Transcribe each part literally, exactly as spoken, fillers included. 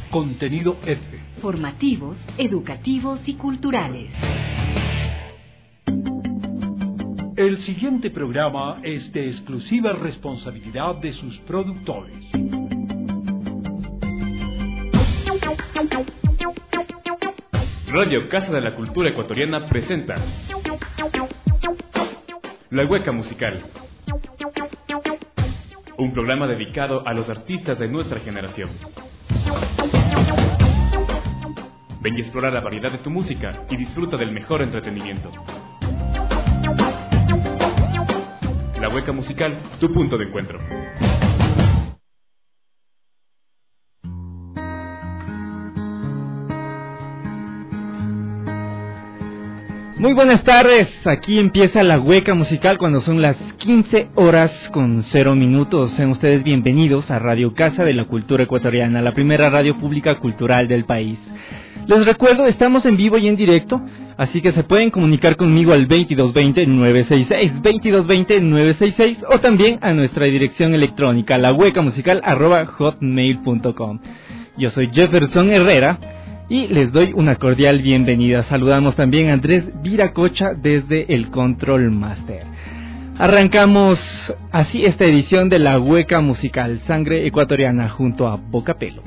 Contenido F. Formativos, educativos y culturales. El siguiente programa es de exclusiva responsabilidad de sus productores. Radio Casa de la Cultura Ecuatoriana presenta La Hueca Musical, un programa dedicado a los artistas de nuestra generación. Ven y explora la variedad de tu música y disfruta del mejor entretenimiento. La Hueca Musical, tu punto de encuentro. Muy buenas tardes, aquí empieza La Hueca Musical cuando son las quince horas con cero minutos. Sean ustedes bienvenidos a Radio Casa de la Cultura Ecuatoriana, la primera radio pública cultural del país. Les recuerdo, estamos en vivo y en directo, así que se pueden comunicar conmigo al veintidós veinte, nueve sesenta y seis, veintidós veinte, nueve sesenta y seis o también a nuestra dirección electrónica, lahuecamusical arroba hotmail punto com. Yo soy Jefferson Herrera y les doy una cordial bienvenida. Saludamos también a Andrés Viracocha desde el Control Master. Arrancamos así esta edición de La Hueca Musical, Sangre Ecuatoriana junto a Bocapelo.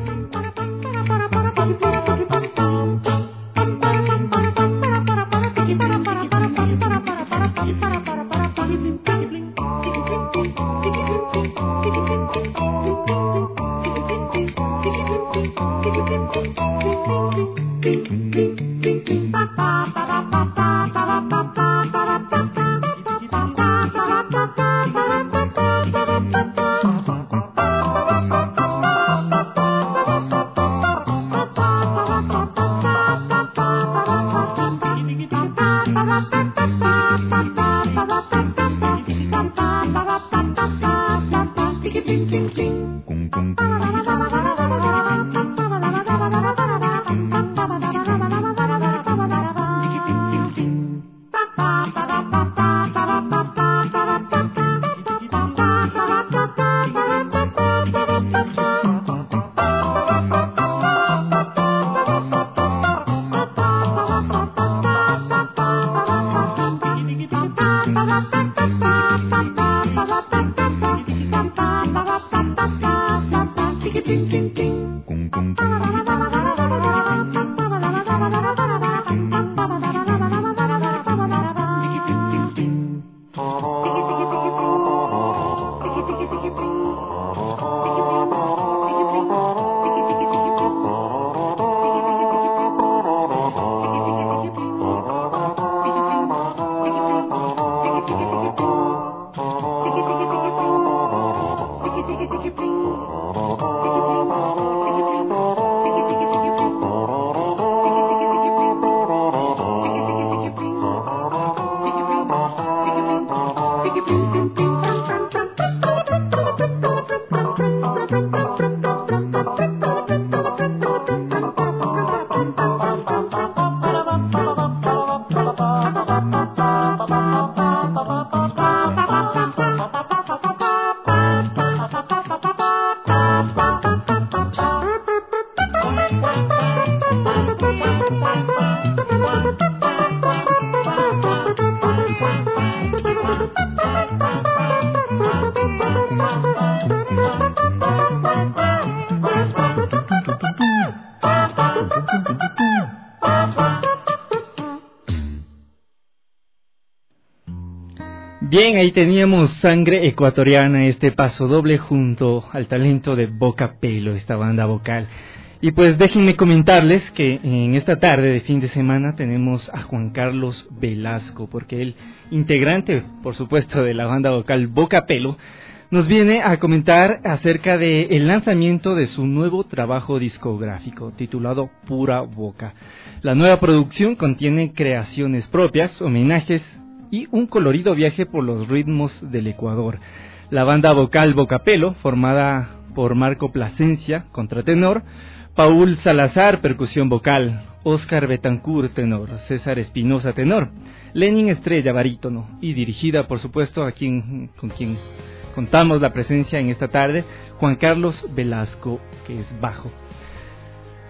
Bien, ahí teníamos Sangre Ecuatoriana, este paso doble junto al talento de Bocapelo, esta banda vocal. Y pues déjenme comentarles que en esta tarde de fin de semana tenemos a Juan Carlos Velasco, porque él, integrante, por supuesto, de la banda vocal Bocapelo, nos viene a comentar acerca del lanzamiento de su nuevo trabajo discográfico, titulado Pura Boca. La nueva producción contiene creaciones propias, homenajes y un colorido viaje por los ritmos del Ecuador. La banda vocal Bocapelo, formada por Marco Plasencia, contratenor, Paul Salazar, percusión vocal, Oscar Betancourt, tenor, César Espinosa, tenor, Lenin Estrella, barítono, y dirigida, por supuesto, a quien, con quien contamos la presencia en esta tarde, Juan Carlos Velasco, que es bajo.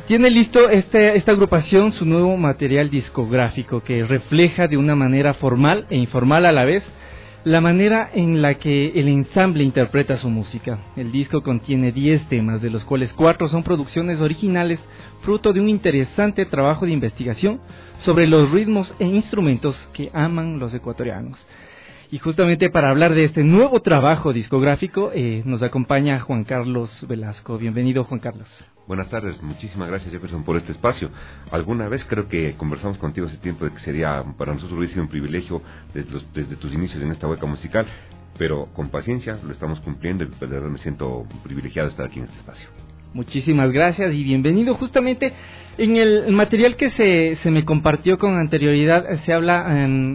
tiene listo este, esta agrupación su nuevo material discográfico que refleja de una manera formal e informal a la vez la manera en la que el ensamble interpreta su música. El disco contiene diez temas, de los cuales cuatro son producciones originales, fruto de un interesante trabajo de investigación sobre los ritmos e instrumentos que aman los ecuatorianos. Y justamente para hablar de este nuevo trabajo discográfico eh, nos acompaña Juan Carlos Velasco. Bienvenido, Juan Carlos. Buenas tardes, muchísimas gracias, Jefferson, por este espacio. Alguna vez creo que conversamos contigo hace tiempo de que sería para nosotros hubiese sido un privilegio desde, los, desde tus inicios en esta hueca musical, pero con paciencia lo estamos cumpliendo y de verdad me siento privilegiado de estar aquí en este espacio. Muchísimas gracias y bienvenido. Justamente en el material que se, se me compartió con anterioridad se habla um,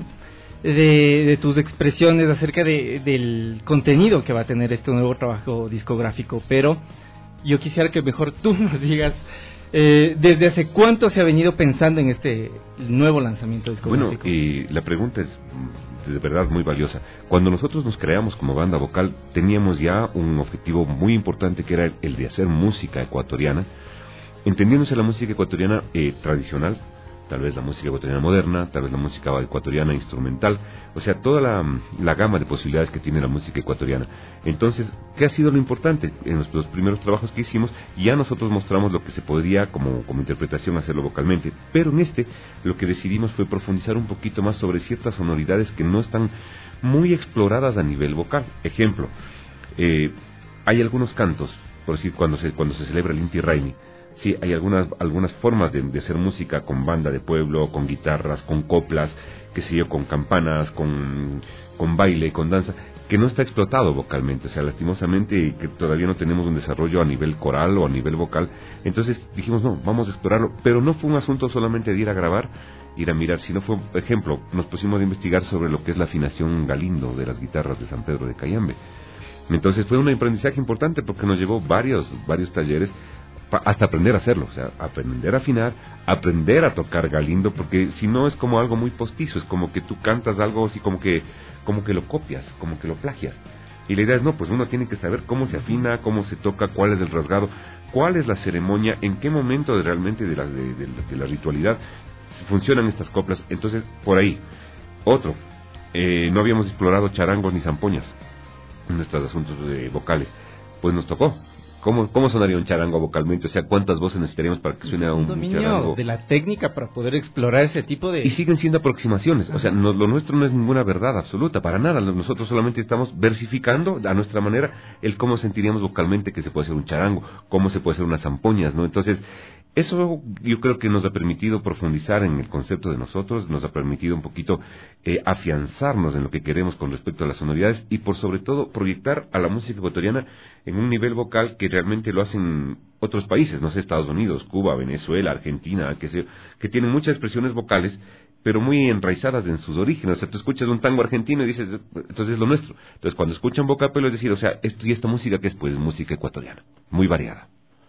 de, de tus expresiones acerca de, del contenido que va a tener este nuevo trabajo discográfico, pero yo quisiera que mejor tú nos digas eh, desde hace cuánto se ha venido pensando en este nuevo lanzamiento discográfico. Bueno, y la pregunta es de verdad muy valiosa. Cuando nosotros nos creamos como banda vocal, teníamos ya un objetivo muy importante que era el de hacer música ecuatoriana, entendiéndose la música ecuatoriana eh, tradicional, tal vez la música ecuatoriana moderna, tal vez la música ecuatoriana instrumental, o sea, toda la, la gama de posibilidades que tiene la música ecuatoriana. Entonces, ¿qué ha sido lo importante? En los, los primeros trabajos que hicimos, ya nosotros mostramos lo que se podría como, como interpretación hacerlo vocalmente, pero en este lo que decidimos fue profundizar un poquito más sobre ciertas sonoridades que no están muy exploradas a nivel vocal. Ejemplo, eh, hay algunos cantos, por decir, cuando se, cuando se celebra el Inti Raymi, sí, hay algunas algunas formas de, de hacer música con banda de pueblo, con guitarras, con coplas, qué sé yo, con campanas, con, con baile, con danza, que no está explotado vocalmente, o sea, lastimosamente que todavía no tenemos un desarrollo a nivel coral o a nivel vocal. Entonces dijimos, no, vamos a explorarlo, pero no fue un asunto solamente de ir a grabar, ir a mirar, sino fue, por ejemplo, nos pusimos a investigar sobre lo que es la afinación Galindo de las guitarras de San Pedro de Cayambe. Entonces fue un aprendizaje importante porque nos llevó varios, varios talleres hasta aprender a hacerlo, o sea, aprender a afinar, aprender a tocar Galindo, porque si no es como algo muy postizo, es como que tú cantas algo así como que como que lo copias, como que lo plagias. Y la idea es, no, pues uno tiene que saber cómo se afina, cómo se toca, cuál es el rasgado, cuál es la ceremonia, en qué momento de realmente de la, de, de, de la ritualidad funcionan estas coplas. Entonces, por ahí. Otro, eh, no habíamos explorado charangos ni zampoñas en nuestros asuntos eh, vocales, pues nos tocó. ¿Cómo, ¿Cómo sonaría un charango vocalmente? O sea, ¿cuántas voces necesitaríamos para que suene a un, un dominio charango? De la técnica para poder explorar ese tipo de... Y siguen siendo aproximaciones, o sea, no, lo nuestro no es ninguna verdad absoluta, para nada. Nosotros solamente estamos versificando a nuestra manera el cómo sentiríamos vocalmente que se puede hacer un charango, cómo se puede hacer unas zampoñas, ¿no? Entonces, eso yo creo que nos ha permitido profundizar en el concepto de nosotros, nos ha permitido un poquito eh, afianzarnos en lo que queremos con respecto a las sonoridades y por sobre todo proyectar a la música ecuatoriana en un nivel vocal que realmente lo hacen otros países, no sé, Estados Unidos, Cuba, Venezuela, Argentina, que, sé, que tienen muchas expresiones vocales, pero muy enraizadas en sus orígenes. O sea, tú escuchas un tango argentino y dices, entonces es lo nuestro. Entonces, cuando escuchan vocapelo es decir, o sea, esto y esta música que es, pues, música ecuatoriana, muy variada.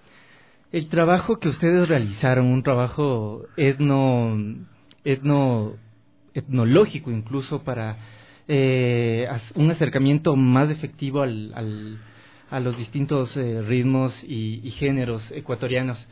El trabajo que ustedes realizaron, un trabajo etno, etno, etnológico incluso para eh, un acercamiento más efectivo al, al, a los distintos eh, ritmos y, y géneros ecuatorianos.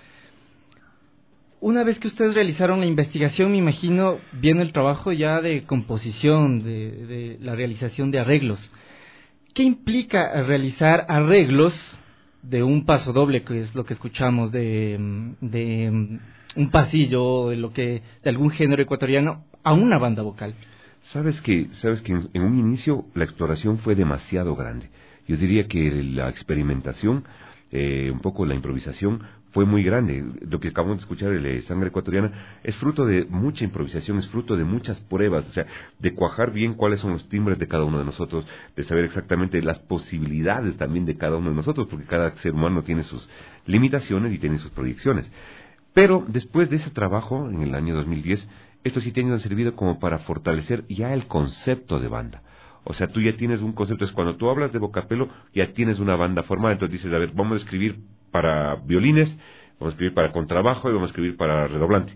Una vez que ustedes realizaron la investigación, me imagino, viene el trabajo ya de composición, de, de la realización de arreglos. ¿Qué implica realizar arreglos de un paso doble, que es lo que escuchamos, de, de un pasillo, de lo que de algún género ecuatoriano, a una banda vocal? Sabes que, sabes que en, en un inicio la exploración fue demasiado grande. Yo diría que la experimentación, eh, un poco la improvisación, fue muy grande. Lo que acabamos de escuchar, el eh, Sangre Ecuatoriana, es fruto de mucha improvisación, es fruto de muchas pruebas, o sea, de cuajar bien cuáles son los timbres de cada uno de nosotros, de saber exactamente las posibilidades también de cada uno de nosotros, porque cada ser humano tiene sus limitaciones y tiene sus proyecciones. Pero después de ese trabajo, en el año dos mil diez, estos siete años han servido como para fortalecer ya el concepto de banda. O sea, tú ya tienes un concepto, es cuando tú hablas de vocapelo, ya tienes una banda formada, entonces dices, a ver, vamos a escribir para violines, vamos a escribir para contrabajo y vamos a escribir para redoblante.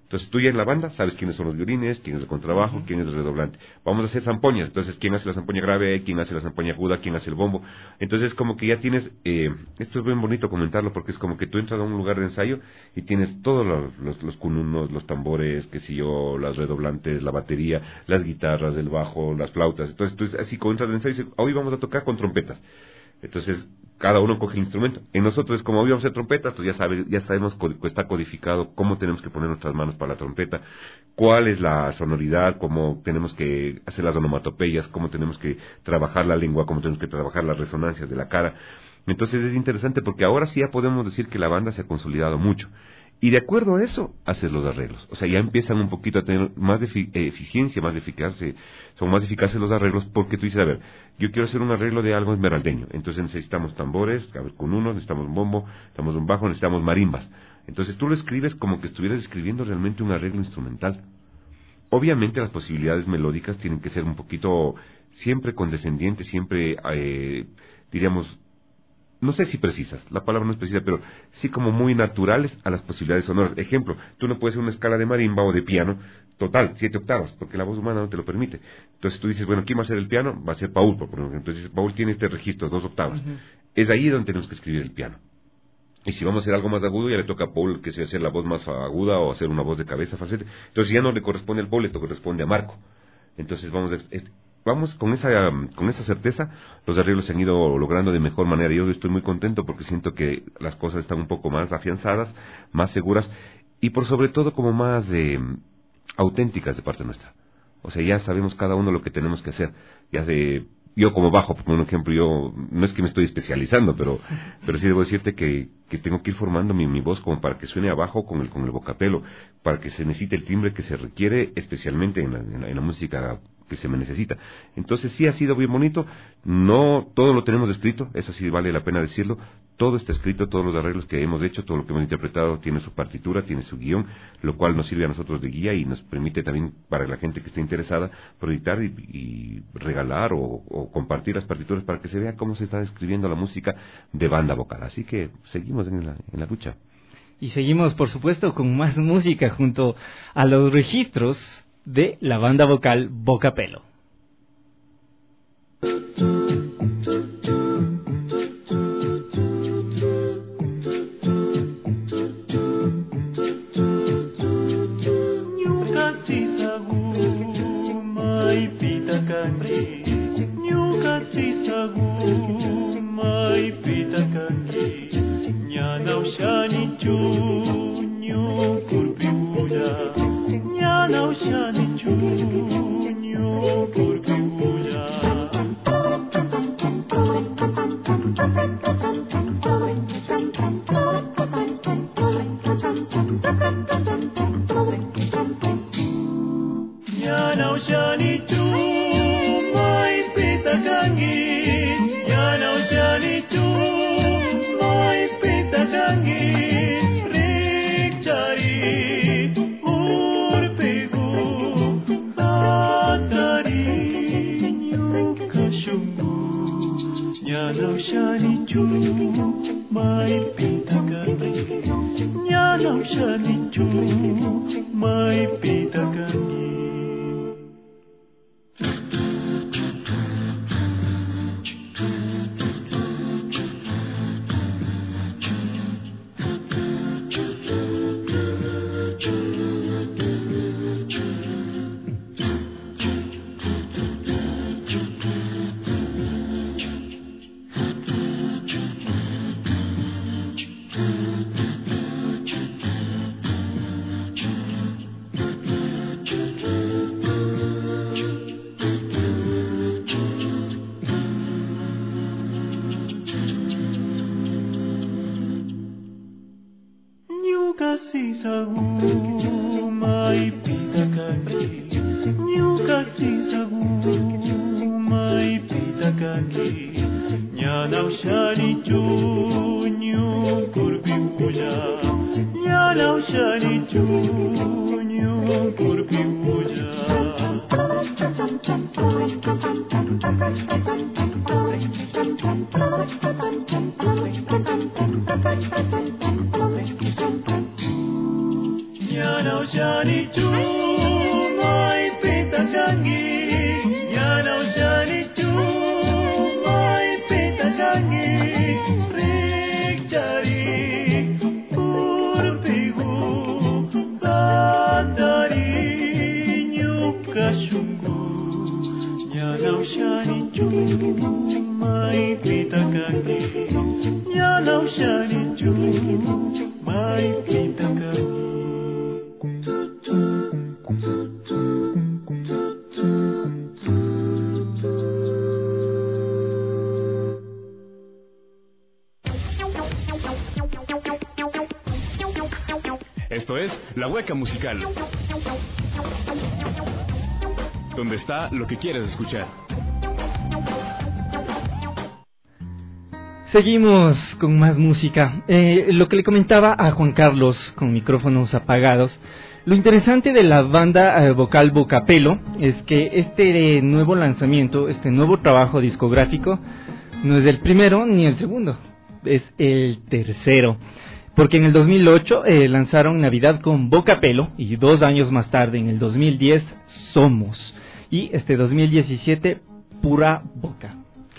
Entonces tú ya en la banda sabes quiénes son los violines, quién es el contrabajo, uh-huh. quién es el redoblante. Vamos a hacer zampoñas, entonces quién hace la zampoña grave, quién hace la zampoña aguda, quién hace el bombo. Entonces como que ya tienes, eh, esto es bien bonito comentarlo porque es como que tú entras a un lugar de ensayo y tienes todos los, los, los cununos, los tambores, qué sé yo, las redoblantes, la batería, las guitarras, el bajo, las flautas. Entonces tú así como entras de ensayo y dices, hoy vamos a tocar con trompetas. Entonces, cada uno coge el instrumento. En nosotros, como hoy vamos a hacer trompetas, pues ya, sabe, ya sabemos, está codificado cómo tenemos que poner nuestras manos para la trompeta, cuál es la sonoridad, cómo tenemos que hacer las onomatopeyas, cómo tenemos que trabajar la lengua, cómo tenemos que trabajar las resonancias de la cara. Entonces es interesante porque ahora sí ya podemos decir que la banda se ha consolidado mucho. Y de acuerdo a eso, haces los arreglos. O sea, ya empiezan un poquito a tener más de efi- eh, eficiencia, más de eficacia, son más eficaces los arreglos porque tú dices, a ver, yo quiero hacer un arreglo de algo esmeraldeño. Entonces necesitamos tambores, a ver, con uno, necesitamos un bombo, necesitamos un bajo, necesitamos marimbas. Entonces tú lo escribes como que estuvieras escribiendo realmente un arreglo instrumental. Obviamente las posibilidades melódicas tienen que ser un poquito, siempre condescendientes, siempre, eh, diríamos, no sé si precisas, la palabra no es precisa, pero sí como muy naturales a las posibilidades sonoras. Ejemplo, tú no puedes hacer una escala de marimba o de piano total, siete octavas, porque la voz humana no te lo permite. Entonces tú dices, bueno, ¿quién va a hacer el piano? Va a ser Paul, por ejemplo. Entonces Paul tiene este registro, dos octavas. Uh-huh. Es ahí donde tenemos que escribir el piano. Y si vamos a hacer algo más agudo, ya le toca a Paul que sea hacer la voz más aguda o hacer una voz de cabeza, falsete. Entonces ya no le corresponde al Paul, le corresponde a Marco. Entonces vamos a... Vamos con esa con esa certeza, los arreglos se han ido logrando de mejor manera. Yo estoy muy contento porque siento que las cosas están un poco más afianzadas, más seguras y por sobre todo como más eh, auténticas de parte nuestra. O sea, ya sabemos cada uno lo que tenemos que hacer. Ya sé, yo como bajo, por un ejemplo, yo no es que me estoy especializando, pero pero sí debo decirte que, que tengo que ir formando mi, mi voz como para que suene abajo con el con el vocapelo, para que se necesite el timbre que se requiere, especialmente en la, en la, en la música que se me necesita. Entonces sí ha sido bien bonito, no todo lo tenemos escrito, eso sí vale la pena decirlo, todo está escrito, todos los arreglos que hemos hecho, todo lo que hemos interpretado tiene su partitura, tiene su guión, lo cual nos sirve a nosotros de guía y nos permite también para la gente que esté interesada proyectar y, y regalar o, o compartir las partituras para que se vea cómo se está escribiendo la música de banda vocal. Así que seguimos en la, en la lucha. Y seguimos, por supuesto, con más música junto a los registros de la banda vocal Vocapelo. Esto es La Hueca Musical, donde está lo que quieres escuchar. Seguimos con más música. Eh, lo que le comentaba a Juan Carlos con micrófonos apagados, lo interesante de la banda eh, vocal Vocapelo es que este nuevo lanzamiento, este nuevo trabajo discográfico, no es el primero ni el segundo, es el tercero. Porque en el dos mil ocho eh, lanzaron Navidad con Vocapelo y dos años más tarde, en el dos mil diez, Somos. Y este dos mil diecisiete, Pura Boca.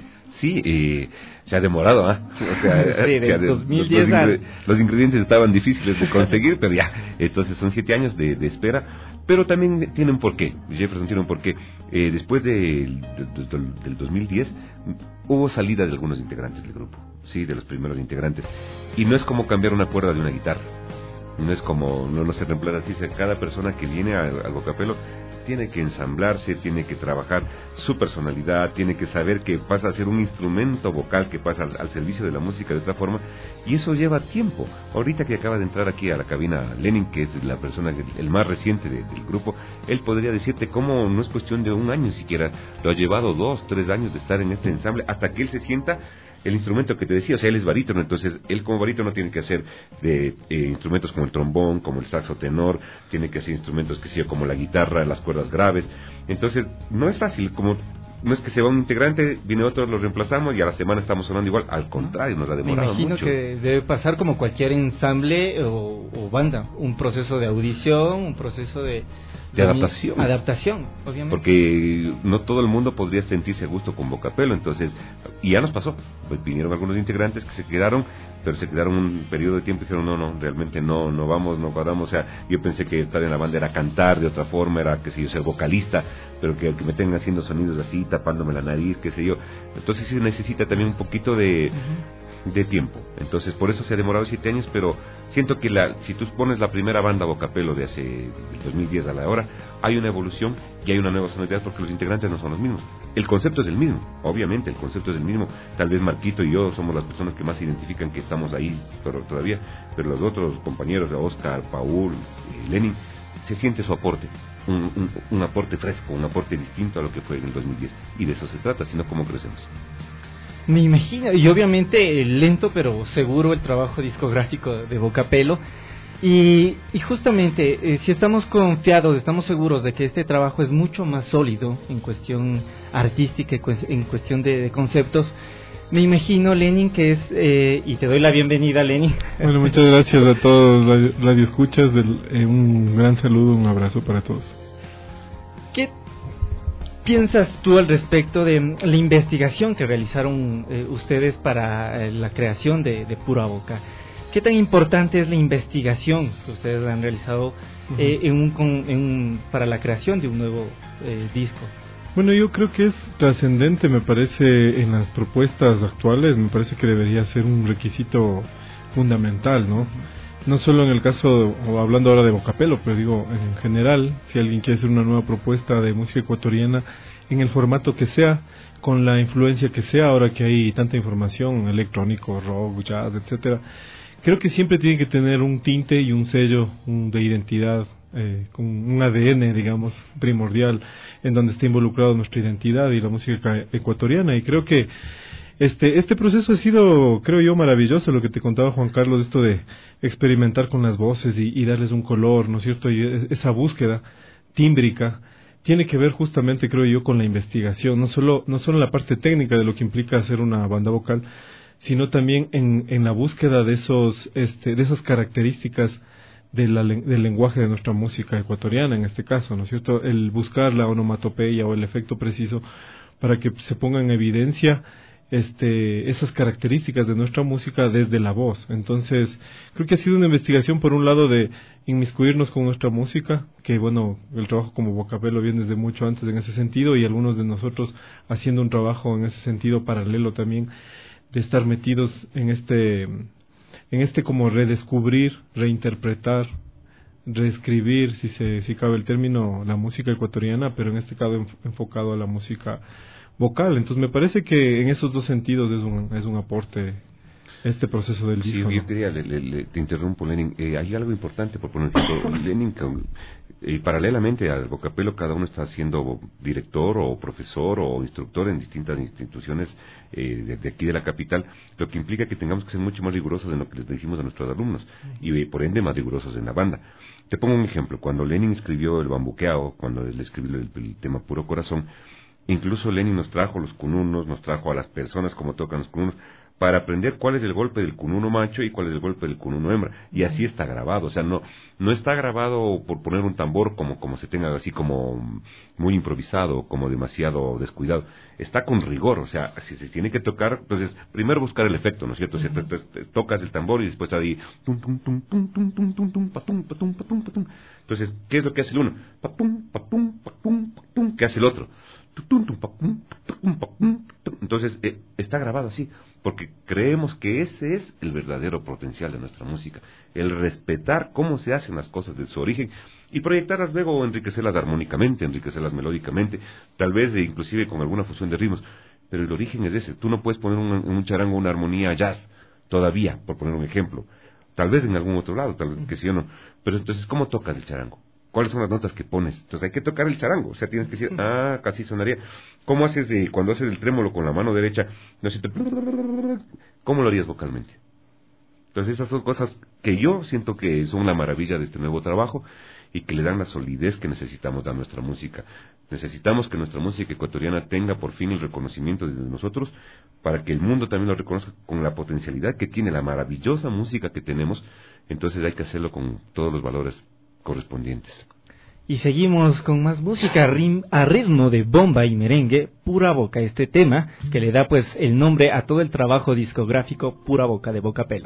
Sí, eh, se ha demorado, ¿eh? O sea, sí, de, dos mil diez los, los, al... ingre, los ingredientes estaban difíciles de conseguir, pero ya, entonces son siete años de, de espera, pero también tienen un porqué. Jefferson tiene un porqué. Eh, después de, de, de, del dos mil diez hubo salida de algunos integrantes del grupo, sí, de los primeros integrantes, y no es como cambiar una cuerda de una guitarra, no es como, no, no se reemplaza así, cada persona que viene al, al Vocapelo tiene que ensamblarse, tiene que trabajar su personalidad, tiene que saber que pasa a ser un instrumento vocal que pasa al, al servicio de la música de otra forma, y eso lleva tiempo. Ahorita que acaba de entrar aquí a la cabina Lenin, que es la persona, el más reciente de, del grupo, él podría decirte cómo no es cuestión de un año siquiera, lo ha llevado dos, tres años de estar en este ensamble, hasta que él se sienta el instrumento que te decía, o sea, él es barítono, entonces él como barítono tiene que hacer de eh, instrumentos como el trombón, como el saxo tenor, tiene que hacer instrumentos que sea como la guitarra, las cuerdas graves, entonces no es fácil, como no es que se va un integrante, viene otro, lo reemplazamos y a la semana estamos sonando igual, al contrario, nos ha demorado mucho. Me imagino que debe pasar como cualquier ensamble o, o banda, un proceso de audición, un proceso de... De adaptación. Adaptación, obviamente. Porque no todo el mundo podría sentirse a gusto con Vocapelo, entonces, y ya nos pasó, pues vinieron algunos integrantes que se quedaron, pero se quedaron un periodo de tiempo y dijeron, no, no, realmente no, no vamos, no cuadramos, o sea, yo pensé que estar en la banda era cantar de otra forma, era, qué sé yo, ser vocalista, pero que, que me tengan haciendo sonidos así, tapándome la nariz, qué sé yo, entonces sí se necesita también un poquito de... Uh-huh. de tiempo, entonces por eso se ha demorado siete años, pero siento que la, si tú pones la primera banda Vocapelo de hace del dos mil diez a la hora, hay una evolución y hay una nueva sonoridad porque los integrantes no son los mismos, el concepto es el mismo, obviamente el concepto es el mismo, tal vez Marquito y yo somos las personas que más se identifican que estamos ahí pero todavía, pero los otros compañeros de Oscar, Paul, eh, Lenin, se siente su aporte, un, un, un aporte fresco, un aporte distinto a lo que fue en el dos mil diez, y de eso se trata, sino cómo crecemos. Me imagino, y obviamente lento pero seguro el trabajo discográfico de Vocapelo, y, y justamente eh, si estamos confiados, estamos seguros de que este trabajo es mucho más sólido en cuestión artística, en cuestión de, de conceptos, me imagino, Lenin, que es, eh, y te doy la bienvenida, Lenin. Bueno, muchas gracias a todos los radioescuchas, del, eh, un gran saludo, un abrazo para todos. ¿Qué piensas tú al respecto de la investigación que realizaron eh, ustedes para eh, la creación de, de Pura Boca? ¿Qué tan importante es la investigación que ustedes han realizado eh, uh-huh. en un, con, en un, para la creación de un nuevo eh, disco? Bueno, yo creo que es trascendente, me parece, en las propuestas actuales, me parece que debería ser un requisito fundamental, ¿no? No solo en el caso, o hablando ahora de Vocapelo, pero digo, en general, si alguien quiere hacer una nueva propuesta de música ecuatoriana, en el formato que sea, con la influencia que sea, ahora que hay tanta información, electrónico, rock, jazz, etcétera, creo que siempre tiene que tener un tinte y un sello un, de identidad, eh, con un A D N, digamos, primordial, en donde está involucrado nuestra identidad y la música ecuatoriana, y creo que Este, este proceso ha sido, creo yo, maravilloso, lo que te contaba Juan Carlos, esto de experimentar con las voces y, y darles un color, ¿no es cierto? Y esa búsqueda tímbrica tiene que ver justamente, creo yo, con la investigación, no solo, no solo en la parte técnica de lo que implica hacer una banda vocal, sino también en, en la búsqueda de esos, este, de esas características de la, del lenguaje de nuestra música ecuatoriana, en este caso, ¿no es cierto? El buscar la onomatopeya o el efecto preciso para que se ponga en evidencia este, esas características de nuestra música desde la voz. Entonces, creo que ha sido una investigación, por un lado, de inmiscuirnos con nuestra música, que bueno, el trabajo como Bocapelo viene desde mucho antes en ese sentido, y algunos de nosotros haciendo un trabajo en ese sentido paralelo también, de estar metidos en este, en este como redescubrir, reinterpretar, reescribir, si se, si cabe el término, la música ecuatoriana, pero en este caso enf- enfocado a la música vocal. Entonces me parece que en esos dos sentidos es un, es un aporte este proceso del Sí, disco. yo ¿no? quería, le, le, le, te interrumpo, Lenin. Eh, hay algo importante, por poner ejemplo, Lenin, que, eh, paralelamente al Bocapelo, cada uno está siendo director o profesor o instructor en distintas instituciones eh, de, de aquí de la capital, lo que implica que tengamos que ser mucho más rigurosos en lo que les decimos a nuestros alumnos y eh, por ende más rigurosos en la banda. Te pongo un ejemplo. Cuando Lenin escribió el Bambuqueao, cuando él escribió el, el tema Puro Corazón, incluso Lenin nos trajo los cununos, nos trajo a las personas como tocan los cununos, para aprender cuál es el golpe del cununo macho y cuál es el golpe del cununo hembra. Y así está grabado. O sea, no no está grabado por poner un tambor como como se tenga así como muy improvisado, como demasiado descuidado. Está con rigor. O sea, si se tiene que tocar, entonces, primero buscar el efecto, ¿no es cierto? Uh-huh. Si te, te, tocas el tambor y después ahí... Tum, tum, tum, tum, tum, tum, tum, tum, patum, patum, patum, patum. Entonces, ¿qué es lo que hace el uno? Patum, patum, patum, patum. ¿Qué hace el otro? Entonces eh, está grabado así porque creemos que ese es el verdadero potencial de nuestra música, el respetar cómo se hacen las cosas de su origen y proyectarlas luego o enriquecerlas armónicamente, enriquecerlas melódicamente, tal vez eh, inclusive con alguna fusión de ritmos, pero el origen es ese. Tú no puedes poner un, un charango una armonía jazz todavía, por poner un ejemplo, tal vez en algún otro lado, tal vez que sí o no, pero entonces ¿cómo tocas el charango? ¿Cuáles son las notas que pones? Entonces hay que tocar el charango, o sea, tienes que decir, ah, casi sonaría. ¿Cómo haces de, cuando haces el trémolo con la mano derecha? No sé, ¿cómo lo harías vocalmente? Entonces esas son cosas que yo siento que son la maravilla de este nuevo trabajo y que le dan la solidez que necesitamos a nuestra música. Necesitamos que nuestra música ecuatoriana tenga por fin el reconocimiento desde nosotros para que el mundo también lo reconozca con la potencialidad que tiene, la maravillosa música que tenemos. Entonces hay que hacerlo con todos los valores correspondientes. Y seguimos con más música rim, a ritmo de bomba y merengue, Pura Boca, este tema que le da pues el nombre a todo el trabajo discográfico Pura Boca de Bocapelo.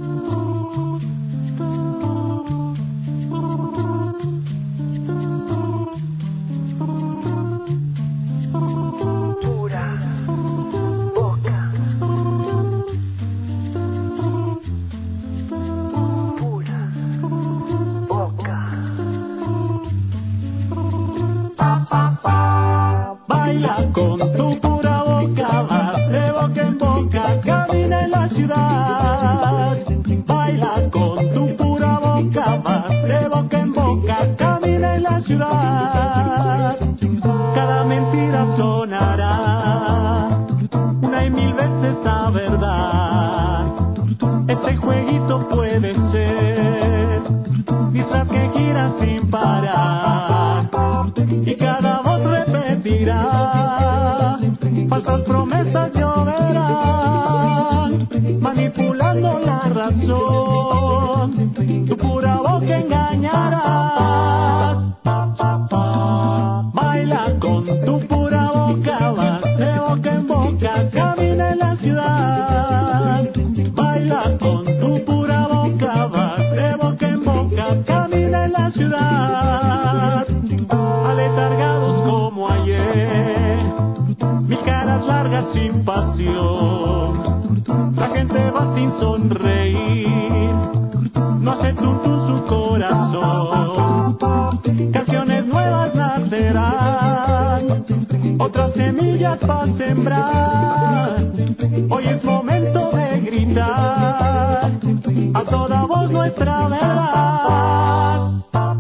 Con tu pura boca vas de boca en boca, camina en la ciudad. Baila con tu pura boca vas de boca en boca, camina en la ciudad. Cada mentira sonará una y mil veces la verdad. Este jueguito puede ser disfraz que gira sin parar y cada voz repetirá. Falsas promesas lloverán, manipulando la razón. Tu pura boca engañará. Baila con tu pura boca, vas de boca en boca, camina en la ciudad. Baila con tu pura boca, vas de boca en boca, camina en la ciudad. Aletargados como ayer, mil caras largas sin pasión, la gente va sin sonreír, no hace tutu su corazón. Canciones nuevas nacerán, otras semillas para sembrar. Hoy es momento de gritar a toda voz nuestra verdad.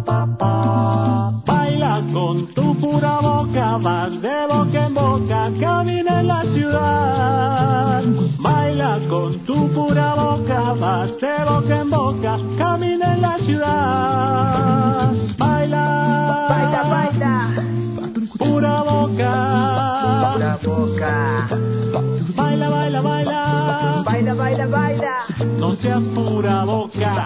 Baila con tu pura boca, vas de boca en boca, camina en la ciudad. Baila con tu pura boca, vas de boca en boca, camina en la ciudad. Baila, baila, baila, pura boca, pura boca. Baila, baila, baila, Baila, baila, baila, baila. No seas pura boca.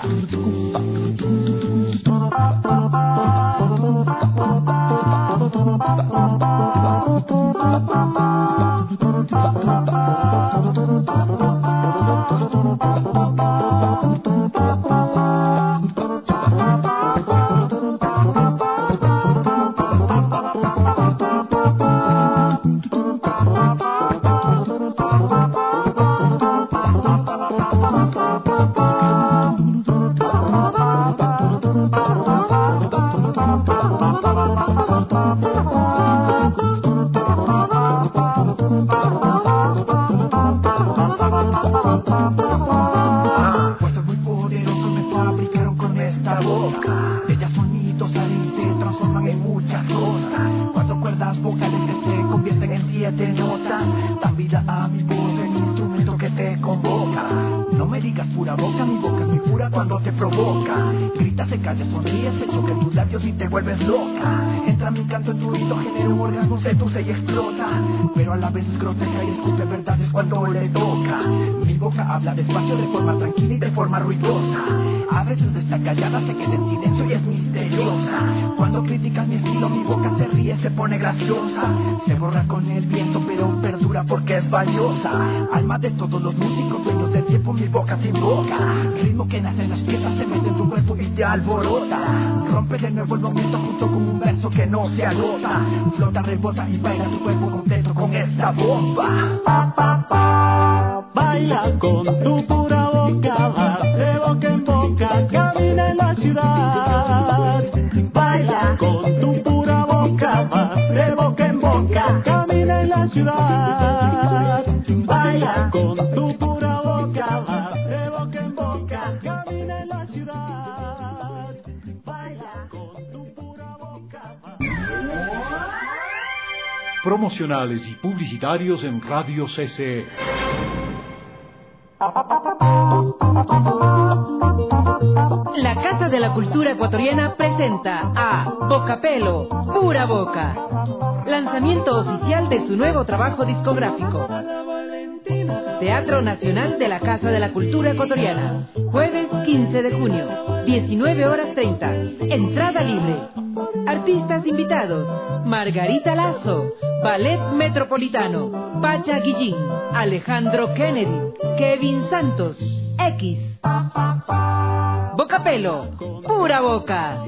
Habla despacio de forma tranquila y de forma ruidosa. A veces está callada, se queda en silencio y es misteriosa. Cuando criticas mi estilo, mi boca se ríe, se pone graciosa. Se borra con el viento, pero perdura porque es valiosa. Alma de todos los músicos, dueños del tiempo, mi boca se invoca. Ritmo que nace en las piezas, se mete en tu cuerpo y te alborota. Rompe de nuevo el momento junto con un verso que no se agota. Flota, rebota y baila tu cuerpo contento con esta bomba. Pa, pa, pa. Baila con tu pura boca, vas de boca en boca, camina en la ciudad. Baila con tu pura boca, vas de boca en boca, camina en la ciudad. Baila con tu pura boca, vas de boca en boca, camina en la ciudad. Baila con tu pura boca, vas... Promocionales y publicitarios en Radio C C E. La Casa de la Cultura Ecuatoriana presenta a Bocapelo, Pura Boca. Lanzamiento oficial de su nuevo trabajo discográfico. Teatro Nacional de la Casa de la Cultura Ecuatoriana. Jueves quince de junio, diecinueve horas treinta. Entrada libre. Artistas invitados: Margarita Lazo, Ballet Metropolitano, Pacha Guillín, Alejandro Kennedy, Kevin Santos, X. Bocapelo, Pura Boca.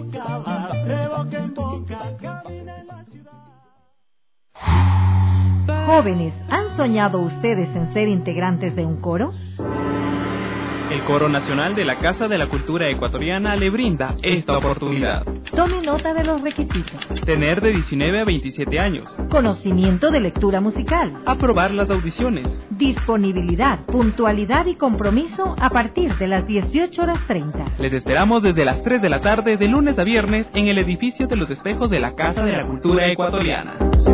Jóvenes, ¿han soñado ustedes en ser integrantes de un coro? El Coro Nacional de la Casa de la Cultura Ecuatoriana le brinda esta oportunidad. Tome nota de los requisitos. Tener de diecinueve a veintisiete años. Conocimiento de lectura musical. Aprobar las audiciones. Disponibilidad, puntualidad y compromiso a partir de las dieciocho horas treinta. Les esperamos desde las tres de la tarde de lunes a viernes en el edificio de los espejos de la Casa de la Cultura Ecuatoriana.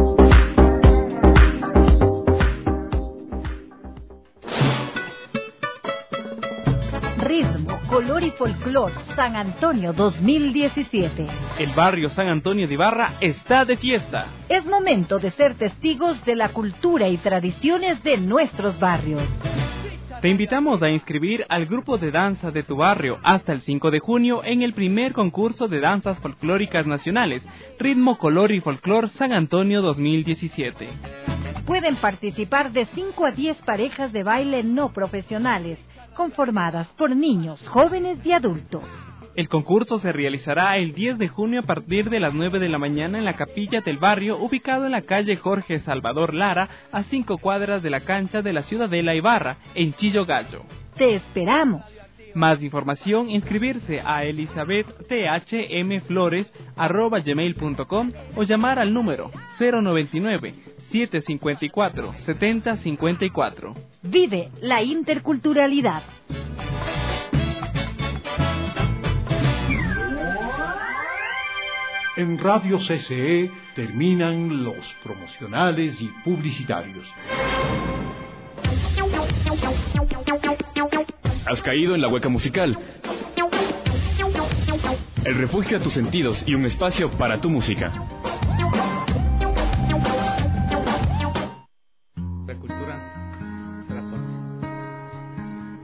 Ritmo, color y folclor, San Antonio dos mil diecisiete. El barrio San Antonio de Ibarra está de fiesta. Es momento de ser testigos de la cultura y tradiciones de nuestros barrios. Te invitamos a inscribir al grupo de danza de tu barrio hasta el cinco de junio en el primer concurso de danzas folclóricas nacionales, Ritmo, Color y Folclor San Antonio dos mil diecisiete. Pueden participar de cinco a diez parejas de baile no profesionales, conformadas por niños, jóvenes y adultos. El concurso se realizará el diez de junio a partir de las nueve de la mañana en la capilla del barrio, ubicado en la calle Jorge Salvador Lara, a cinco cuadras de la cancha de la Ciudadela Ibarra, en Chillo Gallo. ¡Te esperamos! Más información, inscribirse a elizabetthmflores arroba gmail punto com o llamar al número cero noventa y nueve, siete cincuenta y cuatro, setenta cincuenta y cuatro. Vive la interculturalidad. En Radio C C E terminan los promocionales y publicitarios. Has caído en la hueca musical. El refugio a tus sentidos y un espacio para tu música. La cultura.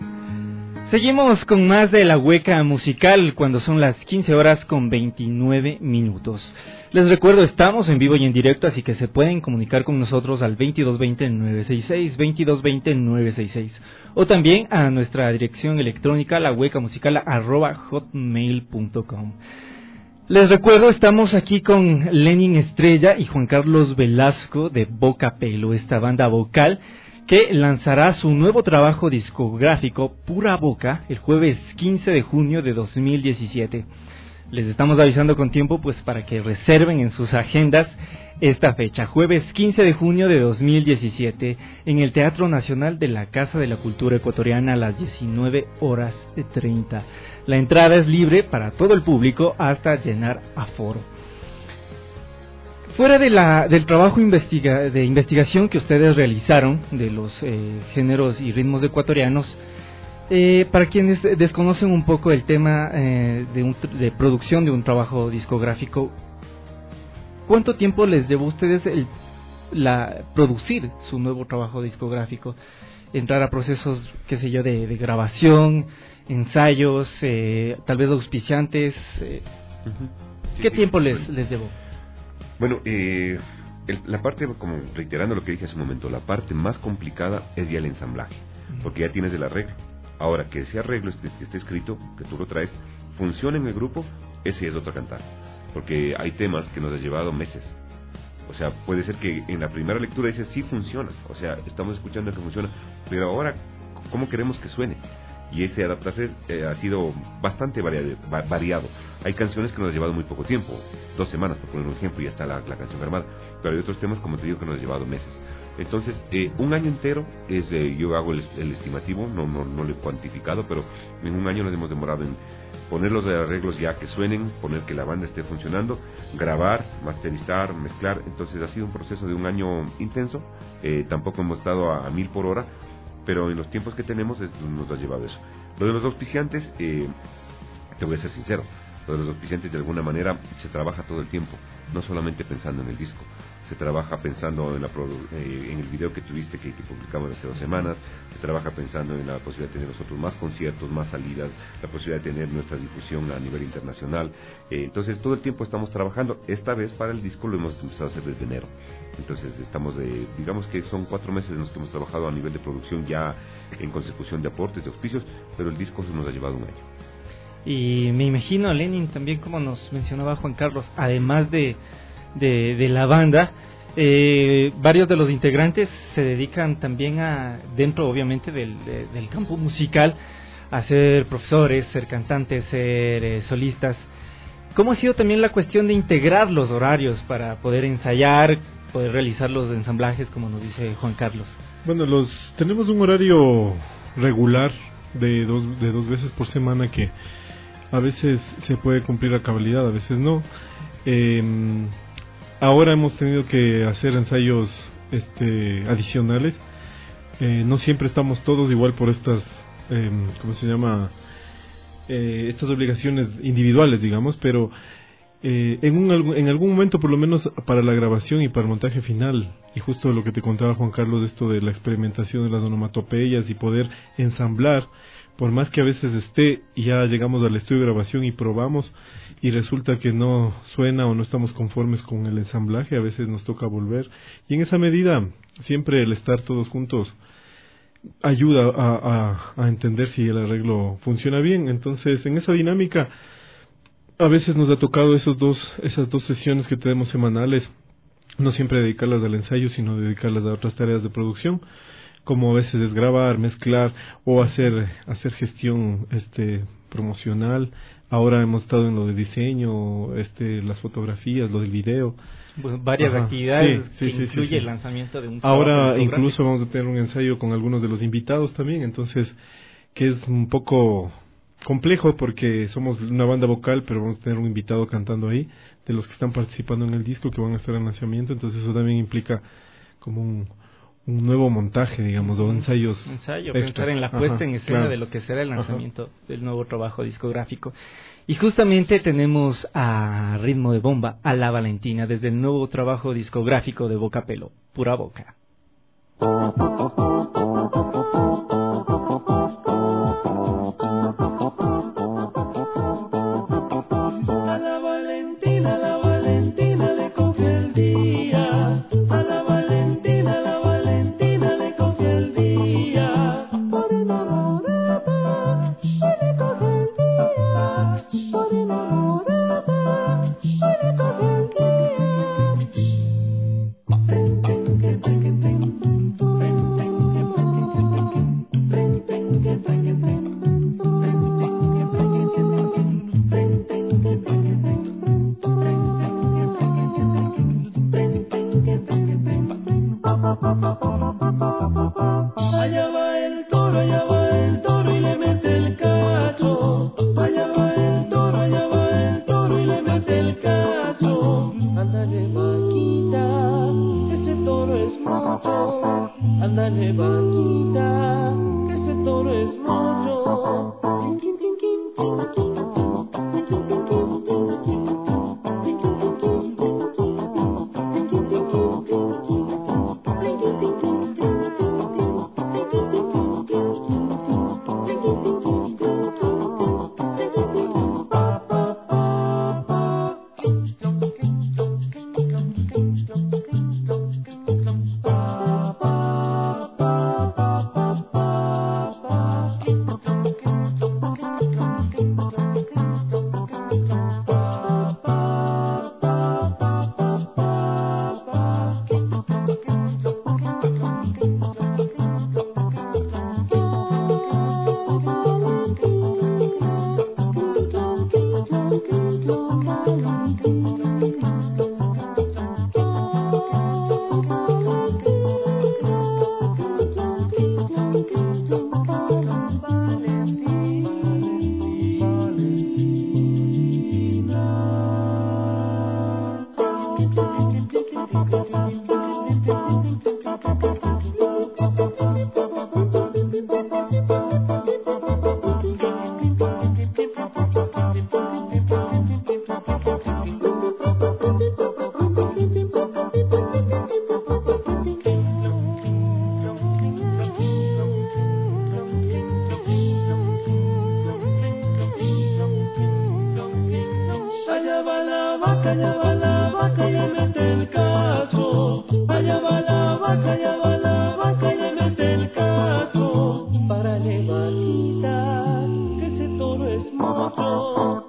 Seguimos con más de La Hueca Musical cuando son las quince horas con veintinueve minutos. Les recuerdo, estamos en vivo y en directo, así que se pueden comunicar con nosotros al veintidós veinte nueve sesenta y seis, veintidós veinte nueve sesenta y seis, o también a nuestra dirección electrónica lahuecamusical arroba hotmail punto com. Les recuerdo, estamos aquí con Lenin Estrella y Juan Carlos Velasco de Boca Pelo, esta banda vocal que lanzará su nuevo trabajo discográfico Pura Boca el jueves quince de junio de dos mil diecisiete. Les estamos avisando con tiempo pues para que reserven en sus agendas esta fecha, jueves quince de junio de dos mil diecisiete, en el Teatro Nacional de la Casa de la Cultura Ecuatoriana a las diecinueve horas treinta. La entrada es libre para todo el público hasta llenar aforo. Fuera de la, del trabajo investiga, de investigación que ustedes realizaron de los eh, géneros y ritmos ecuatorianos, eh, para quienes desconocen un poco el tema eh, de, un, de producción de un trabajo discográfico, ¿cuánto tiempo les llevó a ustedes el, la, producir su nuevo trabajo discográfico? Entrar a procesos, qué sé yo, de, de grabación, ensayos, eh, tal vez auspiciantes. Eh, uh-huh. ¿Qué sí, tiempo sí, les, bueno. les llevó? Bueno, eh, el, la parte, como reiterando lo que dije hace un momento, la parte más complicada es ya el ensamblaje, porque ya tienes el arreglo. Ahora, que ese arreglo esté, esté escrito, que tú lo traes, funcione en el grupo, ese es otro cantar, porque hay temas que nos ha llevado meses. O sea, puede ser que en la primera lectura dices, sí funciona, o sea, estamos escuchando que funciona, pero ahora, ¿cómo queremos que suene? Y ese adaptarse eh, ha sido bastante variado, variado. Hay canciones que nos ha llevado muy poco tiempo, dos semanas, por poner un ejemplo, y ya está la, la canción armada. Pero hay otros temas, como te digo, que nos ha llevado meses. Entonces, eh, un año entero, es eh, yo hago el, el estimativo, no, no, no lo he cuantificado, pero en un año nos hemos demorado en poner los arreglos ya que suenen, poner que la banda esté funcionando, grabar, masterizar, mezclar. Entonces ha sido un proceso de un año intenso. Eh, tampoco hemos estado a, a mil por hora, pero en los tiempos que tenemos es, nos ha llevado eso. Lo de los auspiciantes, eh, te voy a ser sincero, lo de los auspiciantes de alguna manera se trabaja todo el tiempo, no solamente pensando en el disco, se trabaja pensando en, la, eh, en el video que tuviste que, que publicamos hace dos semanas, se trabaja pensando en la posibilidad de tener nosotros más conciertos, más salidas, la posibilidad de tener nuestra difusión a nivel internacional. Eh, entonces todo el tiempo estamos trabajando. Esta vez para el disco lo hemos empezado a hacer desde enero. Entonces estamos de, digamos que son cuatro meses en los que hemos trabajado a nivel de producción ya en consecución de aportes, de auspicios, pero el disco se nos ha llevado un año. Y me imagino, Lenin, también como nos mencionaba Juan Carlos, además de, de, de la banda, eh, varios de los integrantes se dedican también a, dentro obviamente del, de, del campo musical, a ser profesores, ser cantantes, ser eh, solistas. ¿Cómo ha sido también la cuestión de integrar los horarios para poder ensayar, poder realizar los ensamblajes, como nos dice Juan Carlos? Bueno, los tenemos un horario regular de dos, de dos veces por semana que a veces se puede cumplir a cabalidad, a veces no. Eh, ahora hemos tenido que hacer ensayos este, adicionales. Eh, no siempre estamos todos igual por estas, eh, ¿cómo se llama? Eh, estas obligaciones individuales, digamos, pero eh, en, un, en algún momento, por lo menos para la grabación y para el montaje final, y justo lo que te contaba Juan Carlos, esto de la experimentación de las onomatopeyas y poder ensamblar, por más que a veces esté, ya llegamos al estudio de grabación y probamos y resulta que no suena o no estamos conformes con el ensamblaje, a veces nos toca volver, y en esa medida siempre el estar todos juntos ayuda a, a, a entender si el arreglo funciona bien. Entonces en esa dinámica a veces nos ha tocado esos dos, esas dos sesiones que tenemos semanales, no siempre dedicarlas al ensayo, sino dedicarlas a otras tareas de producción, como a veces es grabar, mezclar o hacer hacer gestión este promocional. Ahora hemos estado en lo de diseño, este las fotografías, lo del video. Pues varias Ajá. actividades sí, que sí, incluye sí, sí. el lanzamiento de un Ahora incluso vamos a tener un ensayo con algunos de los invitados también, entonces que es un poco complejo porque somos una banda vocal, pero vamos a tener un invitado cantando ahí, de los que están participando en el disco, que van a estar en lanzamiento, entonces eso también implica como un, un nuevo montaje, digamos, o ensayos. Ensayo, pensar en la puesta Ajá, en escena claro. de lo que será el lanzamiento Ajá. del nuevo trabajo discográfico. Y justamente tenemos a ritmo de bomba a La Valentina desde el nuevo trabajo discográfico de Boca Pelo, Pura Boca. vaca, allá va la vaca, ya mete el cacho. Allá va la vaca, allá va la vaca, ya mete el cacho. Párale, vaquita, que ese toro es mucho.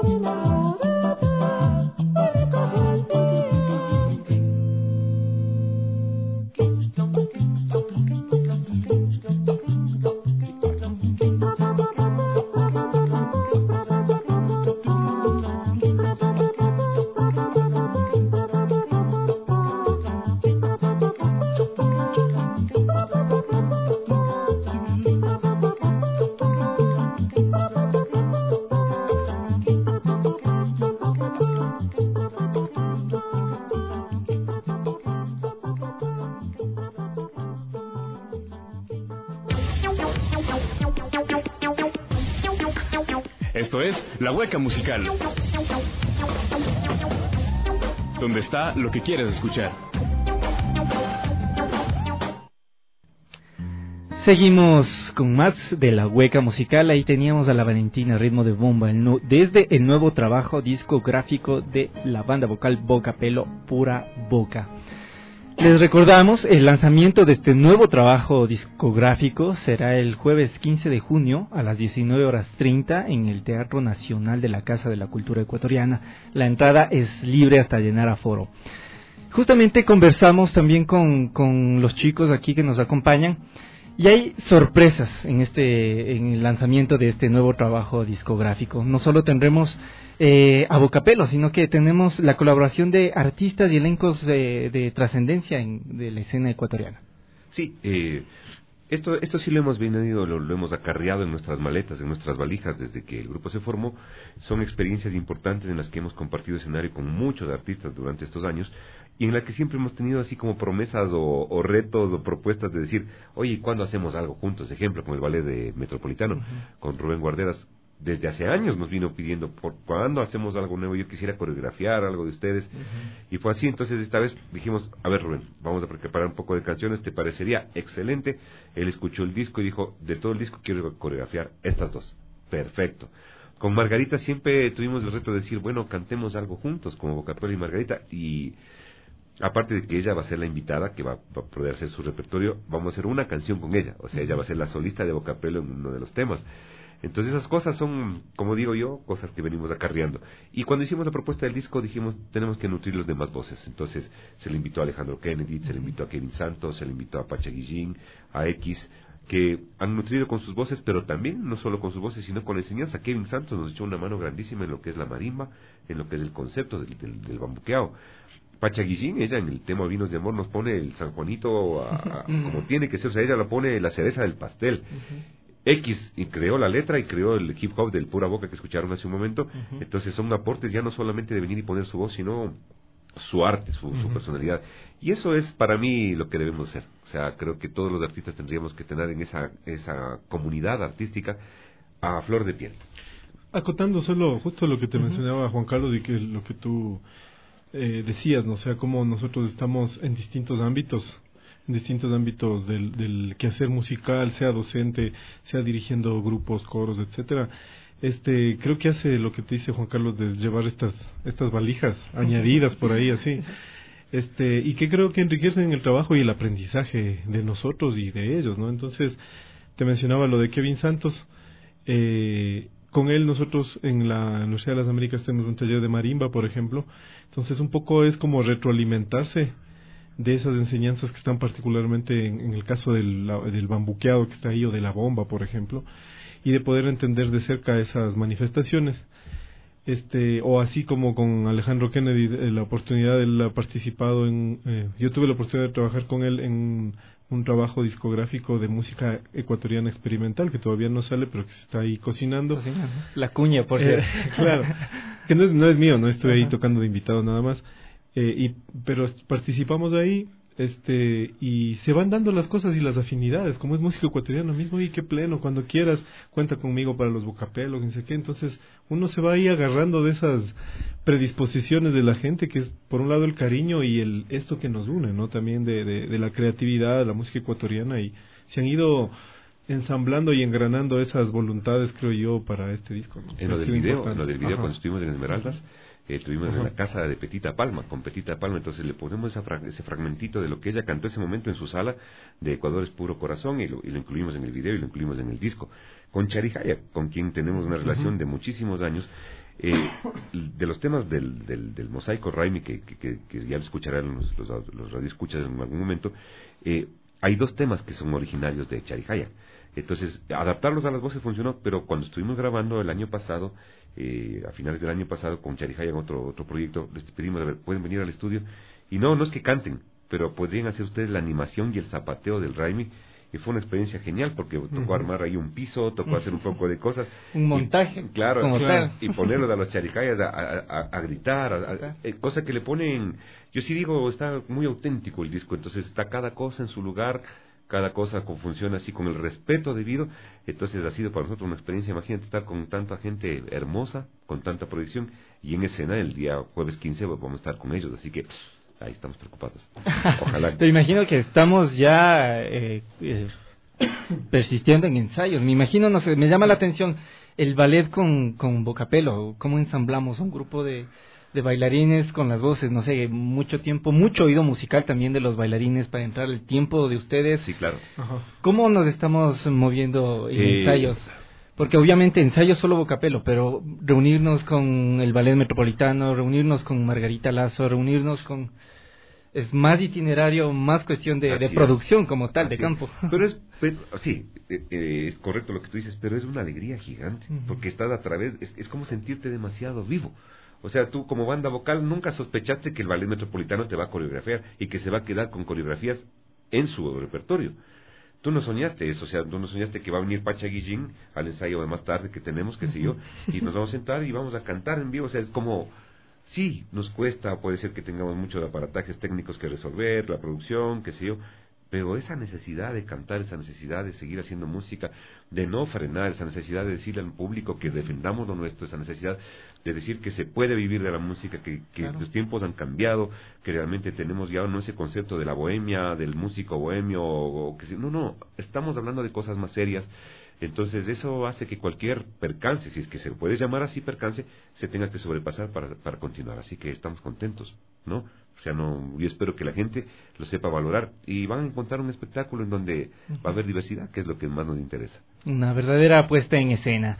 Esto es La Hueca Musical, donde está lo que quieres escuchar. Seguimos con más de La Hueca Musical. Ahí teníamos a la Valentina Ritmo de Bomba, el nu- desde el nuevo trabajo discográfico de la banda vocal Boca Pelo, Pura Boca. Les recordamos, el lanzamiento de este nuevo trabajo discográfico será el jueves quince de junio a las diecinueve horas treinta en el Teatro Nacional de la Casa de la Cultura Ecuatoriana. La entrada es libre hasta llenar aforo. Justamente conversamos también con, con los chicos aquí que nos acompañan y hay sorpresas en este en el lanzamiento de este nuevo trabajo discográfico. No solo tendremos eh, a Bocapelo, sino que tenemos la colaboración de artistas y elencos de, de trascendencia en, de la escena ecuatoriana. Sí, eh, esto esto sí lo hemos venido, lo, lo hemos acarreado en nuestras maletas, en nuestras valijas desde que el grupo se formó. Son experiencias importantes en las que hemos compartido escenario con muchos artistas durante estos años y en la que siempre hemos tenido así como promesas o, o retos o propuestas de decir, oye, ¿cuándo hacemos algo juntos? Ejemplo, con el ballet de Metropolitano, uh-huh. con Rubén Guarderas. Desde hace años nos vino pidiendo, ¿por cuándo hacemos algo nuevo? Yo quisiera coreografiar algo de ustedes. Uh-huh. Y fue así, entonces esta vez dijimos, a ver Rubén, vamos a preparar un poco de canciones, ¿te parecería excelente? Él escuchó el disco y dijo, de todo el disco quiero coreografiar estas dos. Perfecto. Con Margarita siempre tuvimos el reto de decir, bueno, cantemos algo juntos, como Bocapelo y Margarita, y aparte de que ella va a ser la invitada, que va, va a poder hacer su repertorio, vamos a hacer una canción con ella, o sea, ella va a ser la solista de Bocapelo en uno de los temas. Entonces esas cosas son, como digo yo, cosas que venimos acarreando. Y cuando hicimos la propuesta del disco dijimos, tenemos que nutrirlos de más voces. Entonces se le invitó a Alejandro Kennedy, se le invitó a Kevin Santos, se le invitó a Pacha Guillín, a X, que han nutrido con sus voces, pero también no solo con sus voces, sino con la enseñanza. Kevin Santos nos echó una mano grandísima en lo que es la marimba, en lo que es el concepto del, del, del bambuqueado. Pacha Guillín, ella en el tema Vinos de Amor nos pone el San Juanito a, a, como tiene que ser, o sea, ella la pone la cereza del pastel. Uh-huh. X y creó la letra y creó el hip hop del Pura Boca que escucharon hace un momento. Uh-huh. Entonces son aportes ya no solamente de venir y poner su voz, sino su arte, su, uh-huh. su personalidad. Y eso es para mí lo que debemos hacer. O sea, creo que todos los artistas tendríamos que tener en esa, esa comunidad artística a flor de piel. Acotando solo justo lo que te uh-huh. mencionaba Juan Carlos y que lo que tú eh, decías, ¿no? O sea, cómo nosotros estamos en distintos ámbitos en distintos ámbitos del, del quehacer musical, sea docente, sea dirigiendo grupos, coros, etcétera. Este, creo que hace lo que te dice Juan Carlos de llevar estas estas valijas añadidas por ahí así. Este, y que creo que enriquecen el trabajo y el aprendizaje de nosotros y de ellos, ¿no? Entonces, te mencionaba lo de Kevin Santos. Eh, con él nosotros en la Universidad de las Américas tenemos un taller de marimba, por ejemplo. Entonces, un poco es como retroalimentarse de esas enseñanzas que están particularmente en, en el caso del, la, del bambuqueado que está ahí o de la bomba, por ejemplo, y de poder entender de cerca esas manifestaciones. Este, o así como con Alejandro Kennedy, eh, la oportunidad, él ha participado en, eh, yo tuve la oportunidad de trabajar con él en un trabajo discográfico de música ecuatoriana experimental que todavía no sale, pero que se está ahí cocinando. La cuña, por cierto. Eh, claro, que no es, no es mío, no estoy ahí tocando de invitado nada más. Eh, y pero participamos ahí, este, y se van dando las cosas y las afinidades, como es música ecuatoriana mismo, y qué pleno, cuando quieras, cuenta conmigo para los Bocapelo, no sé qué. Entonces uno se va ahí agarrando de esas predisposiciones de la gente, que es por un lado el cariño y el esto que nos une, ¿no? También de, de, de la creatividad, de la música ecuatoriana, y se han ido ensamblando y engranando esas voluntades, creo yo, para este disco, ¿no? En lo del video, en lo del video cuando estuvimos en Esmeraldas, eh, tuvimos uh-huh. en la casa de Petita Palma, con Petita Palma, entonces le ponemos esa fra- ese fragmentito de lo que ella cantó ese momento en su sala de Ecuador es puro corazón, y lo, y lo incluimos en el video y lo incluimos en el disco. Con Charijaya, con quien tenemos una relación uh-huh. de muchísimos años, eh, de los temas del, del, del mosaico Raimi, que, que, que, que ya escucharán los, los, los radioescuchas en algún momento, eh, hay dos temas que son originarios de Charijaya. Entonces, adaptarlos a las voces funcionó, pero cuando estuvimos grabando el año pasado, eh, a finales del año pasado, con Charijaya en otro, otro proyecto, les pedimos, a ver, ¿pueden venir al estudio? Y no, no es que canten, pero podrían hacer ustedes la animación y el zapateo del Raimi, y fue una experiencia genial, porque tocó uh-huh. armar ahí un piso, tocó hacer un poco de cosas. Un montaje. Y, claro, como claro, tal. y ponerlos a los Charijayas a, a, a, a gritar, a, a, eh, cosa que le ponen, yo sí digo, está muy auténtico el disco, entonces está cada cosa en su lugar, cada cosa con, funciona así con el respeto debido, entonces ha sido para nosotros una experiencia, imagínate estar con tanta gente hermosa, con tanta proyección, y en escena el día jueves quince vamos a estar con ellos, así que ahí estamos preocupados. Ojalá. Te imagino que estamos ya eh, eh, persistiendo en ensayos, me imagino, no sé, me llama la atención el ballet con, con Bocapelo, cómo ensamblamos un grupo de... de bailarines con las voces, no sé, mucho tiempo, mucho oído musical también de los bailarines para entrar el tiempo de ustedes. Sí, claro. Ajá. ¿Cómo nos estamos moviendo en eh... ensayos? Porque obviamente ensayos solo Bocapelo, pero reunirnos con el Ballet Metropolitano, reunirnos con Margarita Lazo, reunirnos con... Es más itinerario, más cuestión de, de producción como tal, Así de campo. Es. Pero es, pero, sí, eh, es correcto lo que tú dices, pero es una alegría gigante, uh-huh. porque estás a través, es, es como sentirte demasiado vivo. O sea, tú como banda vocal nunca sospechaste que el Ballet Metropolitano te va a coreografiar y que se va a quedar con coreografías en su repertorio. Tú no soñaste eso, o sea, tú no soñaste que va a venir Pacha Guillín al ensayo de más tarde que tenemos, qué sé yo, y nos vamos a sentar y vamos a cantar en vivo. O sea, es como, sí, nos cuesta, puede ser que tengamos muchos aparatajes técnicos que resolver, la producción, qué sé yo, pero esa necesidad de cantar, esa necesidad de seguir haciendo música, de no frenar, esa necesidad de decirle al público que defendamos lo nuestro, esa necesidad de decir que se puede vivir de la música, que, que claro. los tiempos han cambiado, que realmente tenemos ya no ese concepto de la bohemia, del músico bohemio, o, o que no, no, estamos hablando de cosas más serias. Entonces eso hace que cualquier percance, si es que se puede llamar así percance, se tenga que sobrepasar para, para continuar. Así que estamos contentos, ¿no? O sea, no, yo espero que la gente lo sepa valorar y van a encontrar un espectáculo en donde va a haber diversidad, que es lo que más nos interesa. Una verdadera puesta en escena.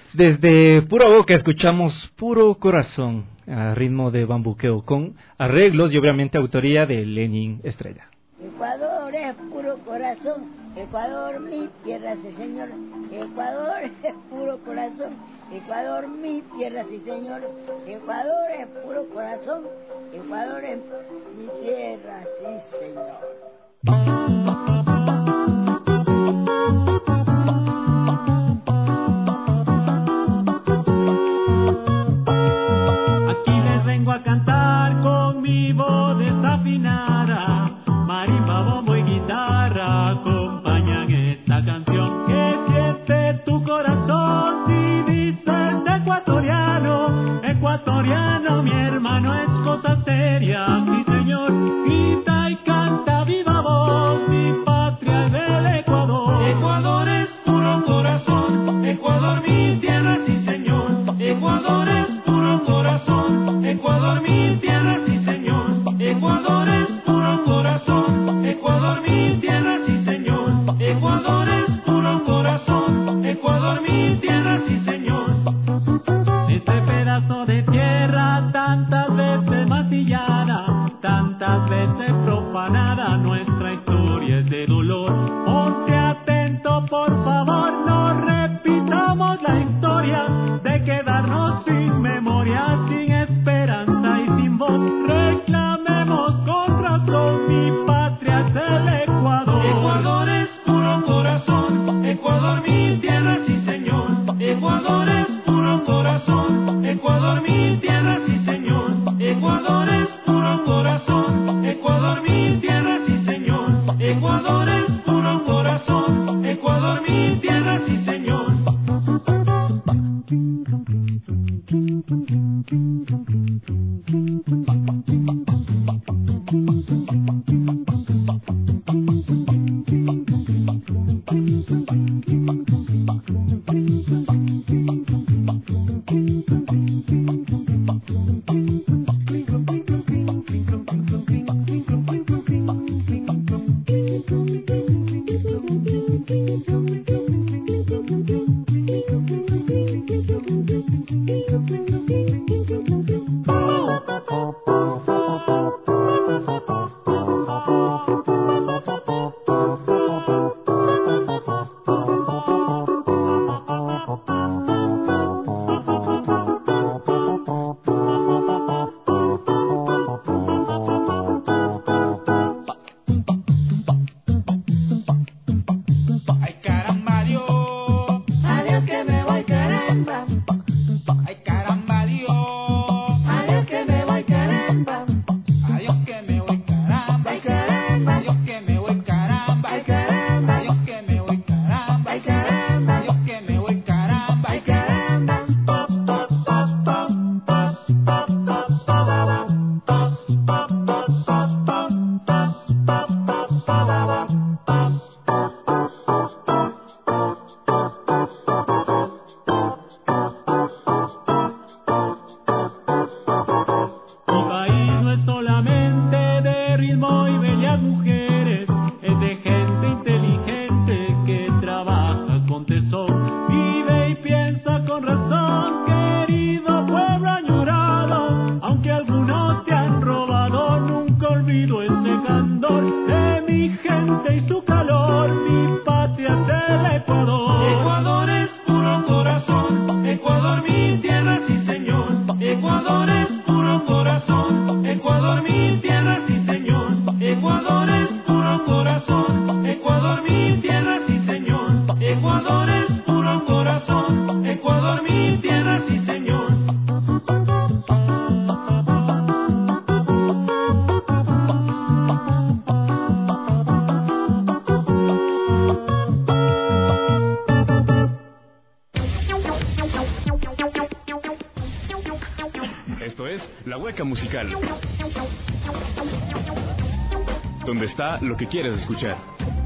Desde Pura Boca escuchamos Puro Corazón, a ritmo de bambuqueo, con arreglos y obviamente autoría de Lenin Estrella. Ecuador es puro corazón, Ecuador mi tierra, sí señor. Ecuador es puro corazón, Ecuador mi tierra, sí señor. Ecuador es puro corazón, Ecuador es mi tierra, sí señor. Aquí les vengo a cantar con mi voz desafinada. Marimba, bombo y guitarra acompañan esta canción. Que siente tu corazón si dices ecuatoriano? Ecuatoriano, mi hermano, es cosa seria, sí señor. Grita y canta viva voz, mi patria es del Ecuador. Ecuador es puro corazón, Ecuador mi tierra, sí señor. Ecuador es puro corazón, Ecuador mi tierra, sí señor. Ecuador es puro corazón, Ecuador mi tierra, sí señor. Ecuador es puro corazón, Ecuador mi tierra, sí señor. Este pedazo de tierra tantas veces matillada, tantas veces profanada, nuestra historia es de dolor. Ponte atento por favor, no repitamos la historia de quedarnos sin memoria, sin esperanza y sin voz. Reclamemos con razón, mi patria es el Ecuador. Ecuador es puro corazón, Ecuador mi tierra, sí señor. Ecuador es puro corazón, Ecuador mi tierra, sí señor. Ecuador es puro corazón, Ecuador mi tierra, sí señor. Ecuador es puro corazón, Ecuador mi tierra, sí señor. Donde está lo que quieres escuchar.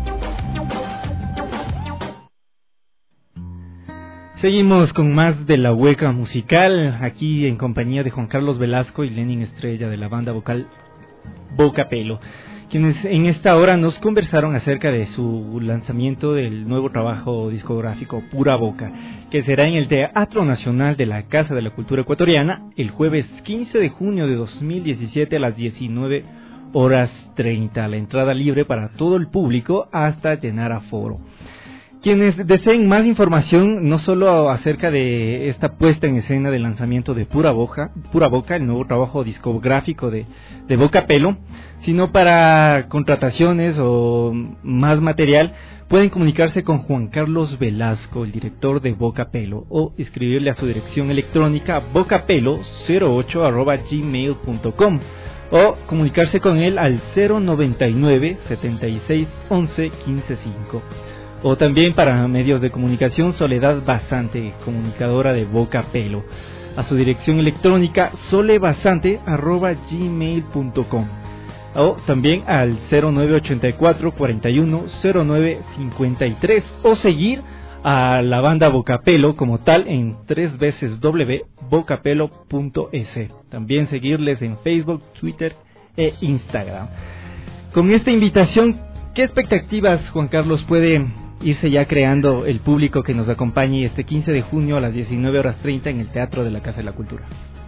Seguimos con más de la Hueca Musical, aquí en compañía de Juan Carlos Velasco y Lenin Estrella de la banda vocal Boca Pelo, quienes en esta hora nos conversaron acerca de su lanzamiento del nuevo trabajo discográfico Pura Boca, que será en el Teatro Nacional de la Casa de la Cultura Ecuatoriana el jueves quince de junio de dos mil diecisiete a las diecinueve horas treinta. La entrada libre para todo el público hasta llenar aforo. Quienes deseen más información, no solo acerca de esta puesta en escena del lanzamiento de Pura Boca, Pura Boca, el nuevo trabajo discográfico de, de Boca Pelo, sino para contrataciones o más material, pueden comunicarse con Juan Carlos Velasco, el director de Boca Pelo, o escribirle a su dirección electrónica bocapelo cero ocho arroba gmail punto com, o comunicarse con él al cero noventa y nueve, setenta y seis, once, quince, cinco. O también para medios de comunicación, Soledad Basante, comunicadora de Boca Pelo, a su dirección electrónica solebasante arroba gmail punto com, o también al cero nueve ochenta y cuatro, cuarenta y uno, cero nueve cincuenta y tres, o seguir a la banda Boca Pelo como tal en tres veces doble punto bocapelo punto es. También seguirles en Facebook, Twitter e Instagram. Con esta invitación, ¿qué expectativas, Juan Carlos, puede irse ya creando el público que nos acompañe este quince de junio a las diecinueve horas treinta en el Teatro de la Casa de la Cultura?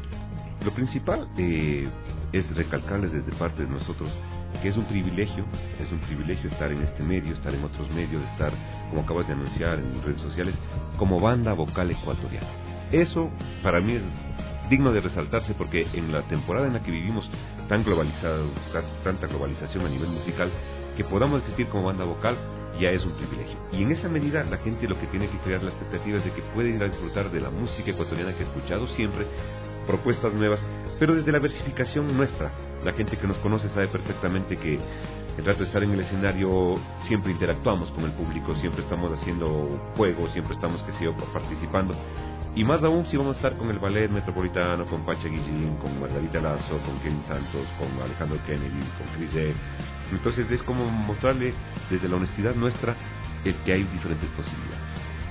Lo principal eh, es recalcarles desde parte de nosotros que es un privilegio, es un privilegio estar en este medio, estar en otros medios, estar, como acabas de anunciar, en redes sociales, como banda vocal ecuatoriana. Eso para mí es digno de resaltarse, porque en la temporada en la que vivimos tan globalizado, tanta globalización a nivel musical, que podamos existir como banda vocal ya es un privilegio. Y en esa medida la gente lo que tiene que crear la expectativa es de que puede ir a disfrutar de la música ecuatoriana que ha escuchado siempre, propuestas nuevas, pero desde la versificación nuestra. La gente que nos conoce sabe perfectamente que el rato de estar en el escenario siempre interactuamos con el público, siempre estamos haciendo juegos, siempre estamos, que sé yo, participando. Y más aún si vamos a estar con el Ballet Metropolitano, con Pacha Guillín, con Margarita Lazo, con Kenny Santos, con Alejandro Kennedy, con Chris D. Entonces es como mostrarle desde la honestidad nuestra el que hay diferentes posibilidades.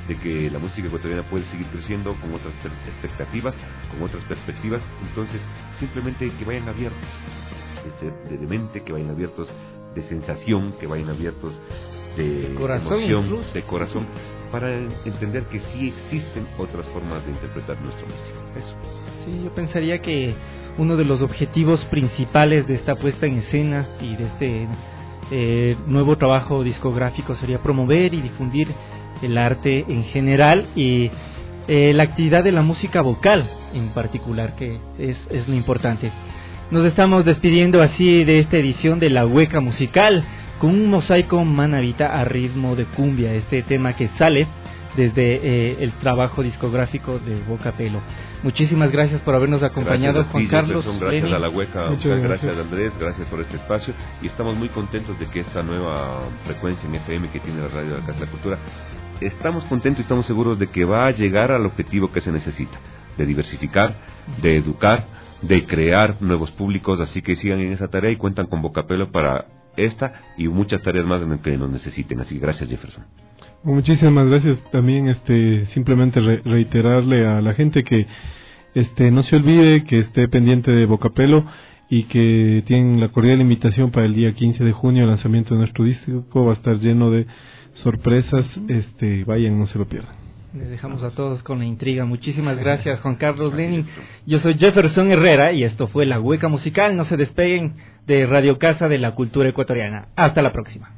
de que la música ecuatoriana puede seguir creciendo con otras expectativas, con otras perspectivas. Entonces, simplemente que vayan abiertos de, de mente, que vayan abiertos de sensación, que vayan abiertos de, de corazón, emoción, incluso. de corazón, para entender que sí existen otras formas de interpretar nuestra música. Eso. Sí, yo pensaría que uno de los objetivos principales de esta puesta en escena y de este eh, nuevo trabajo discográfico sería promover y difundir el arte en general y eh, la actividad de la música vocal en particular, que es, es lo importante. Nos estamos despidiendo así de esta edición de La Hueca Musical con un mosaico manabita a ritmo de cumbia, este tema que sale desde eh, el trabajo discográfico de Boca Pelo. Muchísimas gracias por habernos acompañado, gracias a ti, Juan Carlos. Jefferson, gracias Lenin. a La Hueca, Muchas gracias. gracias Andrés, gracias por este espacio, y estamos muy contentos de que esta nueva frecuencia en F M que tiene la radio de la Casa de la Cultura, estamos contentos y estamos seguros de que va a llegar al objetivo que se necesita, de diversificar, de educar, de crear nuevos públicos, así que sigan en esa tarea y cuentan con Boca Pelo para esta y muchas tareas más en las que nos necesiten. Así que gracias, Jefferson. Muchísimas gracias. También este simplemente re- reiterarle a la gente que este no se olvide, que esté pendiente de Boca Pelo y que tienen la cordial invitación para el día quince de junio, el lanzamiento de nuestro disco. Va a estar lleno de sorpresas, este vayan, no se lo pierdan. Les dejamos a todos con la intriga. Muchísimas gracias, Juan Carlos Lenin. Yo soy Jefferson Herrera y esto fue La Hueca Musical. No se despeguen de Radio Casa de la Cultura Ecuatoriana. Hasta la próxima.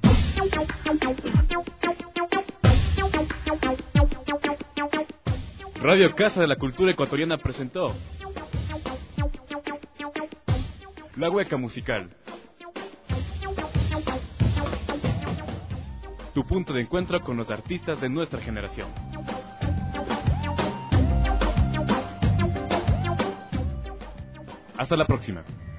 Radio Casa de la Cultura Ecuatoriana presentó La Hueca Musical. Tu punto de encuentro con los artistas de nuestra generación. Hasta la próxima.